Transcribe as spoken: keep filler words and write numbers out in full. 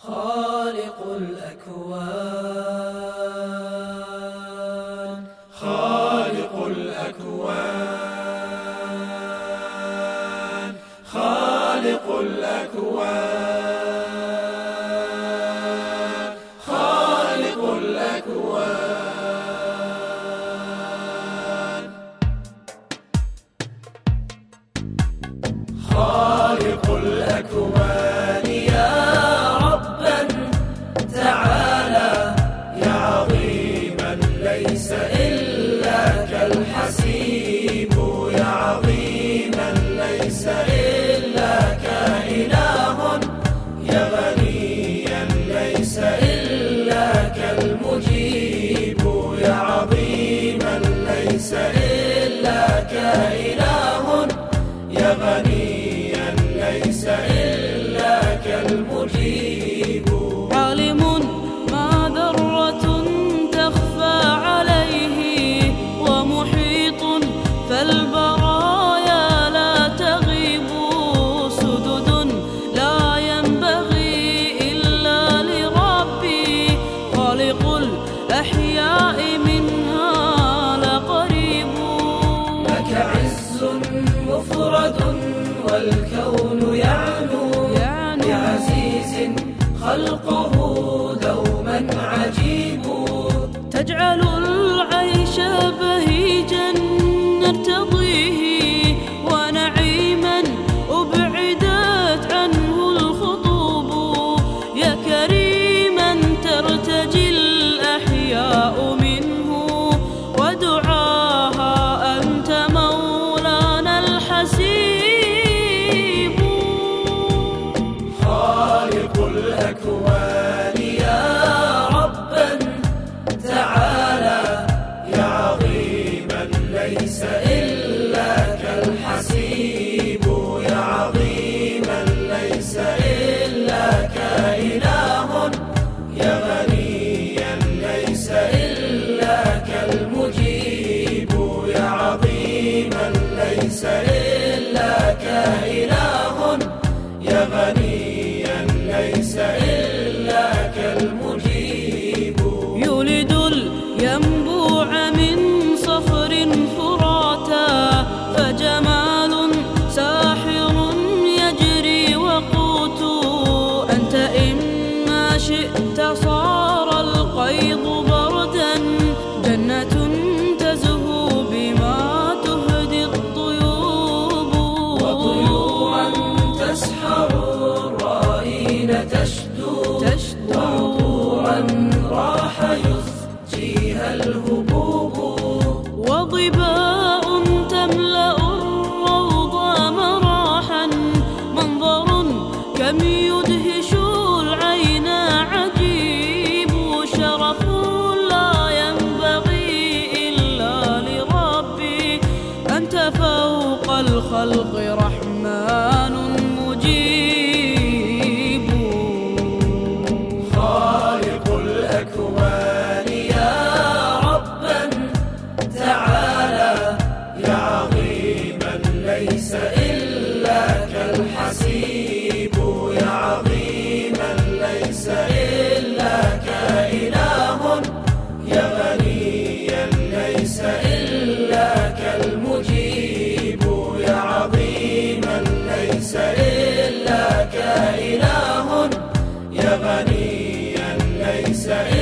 خالق الأكوان خالق الأكوان خالق الأكوان خالق الأكوان خالق الأكوان يا ربا تعالى يا عظيما ليس إلا كالحسيب يا عظيما ليس إلا كإله يا غنيا ليس إلا كالمجيب يا عظيما ليس إلا كإله يا غنيا ليس إلا كالمجيب عالم ما ذرة تخفى عليه ومحيط فالبرايا لا تغيب سدد لا ينبغي إلا لربي خالق الأحياء منها لقريب لك عز مفرد والكون يعلو بعزيز خلقه دوما عجيب تجعل العيش بهيجا نرتضيه ونعيما أبعدت عنه الخطوب يا كريما ترتجي الأحياء منه ودعاها أنت مولانا الحسيب خالق الأكوان يا ربا تعالى يا عظيما ليس إلا كالحسيب يا عظيما ليس إلا كإله يا غنيا ليس إلا كالمجيب يا عظيما ليس إلا كإله يا غنيا ليس إلا كالمجيب يولد الينبوع من صخر فراتا فجمال ساحر يجري وقوت أنت إما شئت صار القيض بردا جنة تزهو بما تهدي الطيوب وطيورا تسحر الرائين تشدو وعطورا راح يزجيها الهبوب وضباء تملأ الروض مراحا منظر كم يدهش العين عجيب شرف لا ينبغي إلا لربي أنت فوق الخلق رحمن مجيب خالق الأكوان يا ربا تعالى يا عظيما ليس إلا كالحسيب يا عظيما ليس إلا كإله يا غنيا ليس إلا كالمجيب يا عظيما ليس إلا كإله يا غنيا ليس إلا